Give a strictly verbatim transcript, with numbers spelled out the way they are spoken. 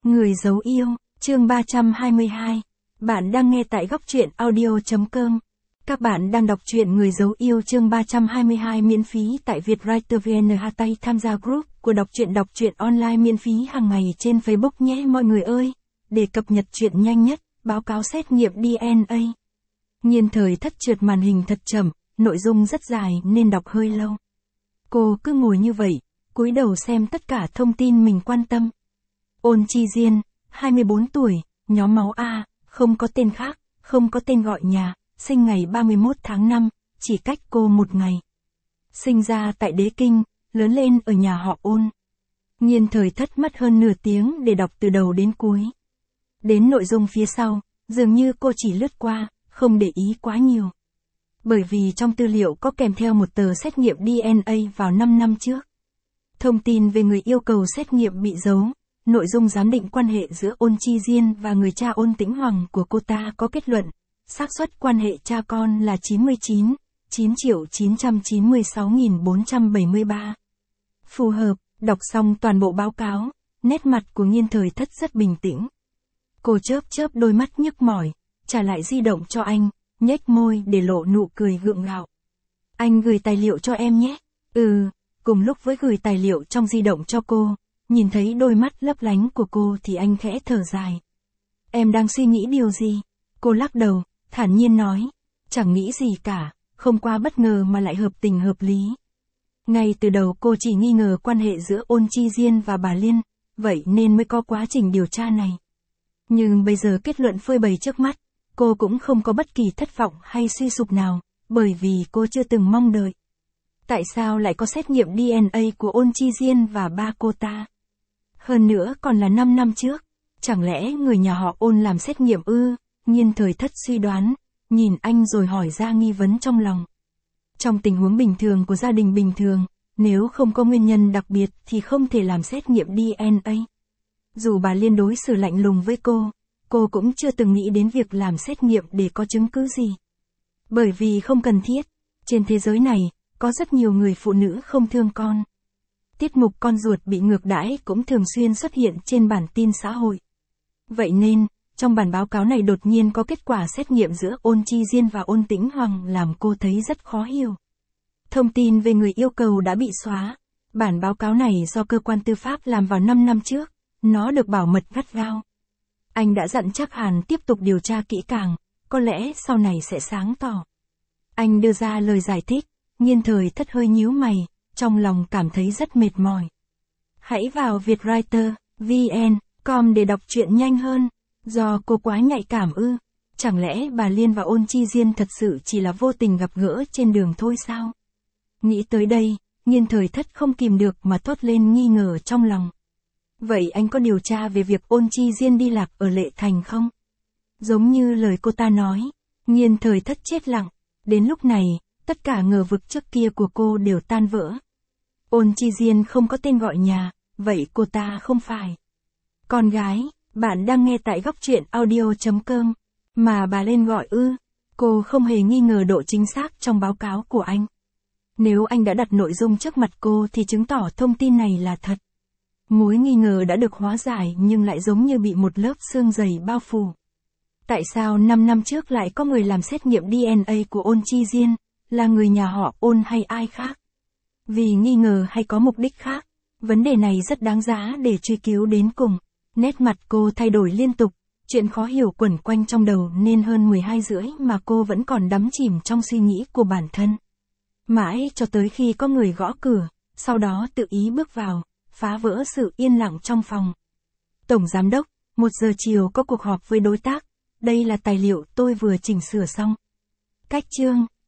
Người giấu yêu, chương ba trăm hai mươi hai. Bạn đang nghe tại góc truyện audio.com. Các bạn đang đọc truyện Người giấu yêu chương ba trăm hai mươi hai miễn phí tại Vietwriter vê en. Hattay tham gia group của đọc truyện đọc truyện online miễn phí hàng ngày trên Facebook nhé mọi người ơi. Để cập nhật truyện nhanh nhất, báo cáo xét nghiệm đê en a. Nhiên Thời Thất trượt màn hình thật chậm, nội dung rất dài nên đọc hơi lâu. Cô cứ ngồi như vậy, cúi đầu xem tất cả thông tin mình quan tâm. Ôn Chi Diên, hai mươi bốn tuổi, nhóm máu A, không có tên khác, không có tên gọi nhà, sinh ngày ba mươi mốt tháng năm, chỉ cách cô một ngày. Sinh ra tại Đế Kinh, lớn lên ở nhà họ Ôn. Nhiên Thời Thất mất hơn nửa tiếng để đọc từ đầu đến cuối. Đến nội dung phía sau, dường như cô chỉ lướt qua, không để ý quá nhiều. Bởi vì trong tư liệu có kèm theo một tờ xét nghiệm đê en a vào năm năm trước. Thông tin về người yêu cầu xét nghiệm bị giấu. Nội dung giám định quan hệ giữa Ôn Chi Diên và người cha Ôn Tĩnh Hoàng của cô ta có kết luận, xác suất quan hệ cha con là chín mươi chín, chín triệu chín trăm chín mươi sáu nghìn bốn trăm bảy mươi ba. Phù hợp, đọc xong toàn bộ báo cáo, nét mặt của Nhiên Thời Thất rất bình tĩnh. Cô chớp chớp đôi mắt nhức mỏi, trả lại di động cho anh, nhếch môi để lộ nụ cười gượng gạo. Anh gửi tài liệu cho em nhé. Ừ, cùng lúc với gửi tài liệu trong di động cho cô. Nhìn thấy đôi mắt lấp lánh của cô thì anh khẽ thở dài. Em đang suy nghĩ điều gì? Cô lắc đầu, thản nhiên nói. Chẳng nghĩ gì cả, không qua bất ngờ mà lại hợp tình hợp lý. Ngay từ đầu cô chỉ nghi ngờ quan hệ giữa Ôn Chi Diên và bà Liên, vậy nên mới có quá trình điều tra này. Nhưng bây giờ kết luận phơi bày trước mắt, cô cũng không có bất kỳ thất vọng hay suy sụp nào, bởi vì cô chưa từng mong đợi. Tại sao lại có xét nghiệm đê en a của Ôn Chi Diên và ba cô ta? Hơn nữa còn là năm năm trước, chẳng lẽ người nhà họ Ôn làm xét nghiệm ư? Nhiên Thời Thất suy đoán, nhìn anh rồi hỏi ra nghi vấn trong lòng. Trong tình huống bình thường của gia đình bình thường, nếu không có nguyên nhân đặc biệt thì không thể làm xét nghiệm đê en a. Dù bà Liên đối xử lạnh lùng với cô, cô cũng chưa từng nghĩ đến việc làm xét nghiệm để có chứng cứ gì. Bởi vì không cần thiết, trên thế giới này, có rất nhiều người phụ nữ không thương con. Tiết mục con ruột bị ngược đãi cũng thường xuyên xuất hiện trên bản tin xã hội. Vậy nên, trong bản báo cáo này đột nhiên có kết quả xét nghiệm giữa Ôn Chi Diên và Ôn Tĩnh Hoàng làm cô thấy rất khó hiểu. Thông tin về người yêu cầu đã bị xóa. Bản báo cáo này do cơ quan tư pháp làm vào năm năm trước, nó được bảo mật gắt gao. Anh đã dặn chắc Hàn tiếp tục điều tra kỹ càng, có lẽ sau này sẽ sáng tỏ. Anh đưa ra lời giải thích, Nhiên Thời Thất hơi nhíu mày. Trong lòng cảm thấy rất mệt mỏi. Hãy vào Vietwriter vê en chấm com để đọc truyện nhanh hơn. Do cô quá nhạy cảm ư? Chẳng lẽ bà Liên và Ôn Chi Diên thật sự chỉ là vô tình gặp gỡ trên đường thôi sao? Nghĩ tới đây, Nhiên Thời Thất không kìm được mà thốt lên nghi ngờ trong lòng. Vậy anh có điều tra về việc Ôn Chi Diên đi lạc ở Lệ Thành không? Giống như lời cô ta nói, Nhiên Thời Thất chết lặng. Đến lúc này, tất cả ngờ vực trước kia của cô đều tan vỡ. Ôn Chi Diên không có tên gọi nhà, vậy cô ta không phải con gái. Bạn đang nghe tại góc truyện audio.com. Mà bà Lên gọi ư? Cô không hề nghi ngờ độ chính xác trong báo cáo của anh. Nếu anh đã đặt nội dung trước mặt cô thì chứng tỏ thông tin này là thật. Mối nghi ngờ đã được hóa giải nhưng lại giống như bị một lớp sương dày bao phủ. Tại sao năm năm trước lại có người làm xét nghiệm đê en a của Ôn Chi Diên, là người nhà họ Ôn hay ai khác? Vì nghi ngờ hay có mục đích khác? Vấn đề này rất đáng giá để truy cứu đến cùng. Nét mặt cô thay đổi liên tục, chuyện khó hiểu quẩn quanh trong đầu nên hơn mười hai rưỡi mà cô vẫn còn đắm chìm trong suy nghĩ của bản thân. Mãi cho tới khi có người gõ cửa, sau đó tự ý bước vào, phá vỡ sự yên lặng trong phòng. Tổng Giám đốc, một giờ chiều có cuộc họp với đối tác, đây là tài liệu tôi vừa chỉnh sửa xong. Cách chương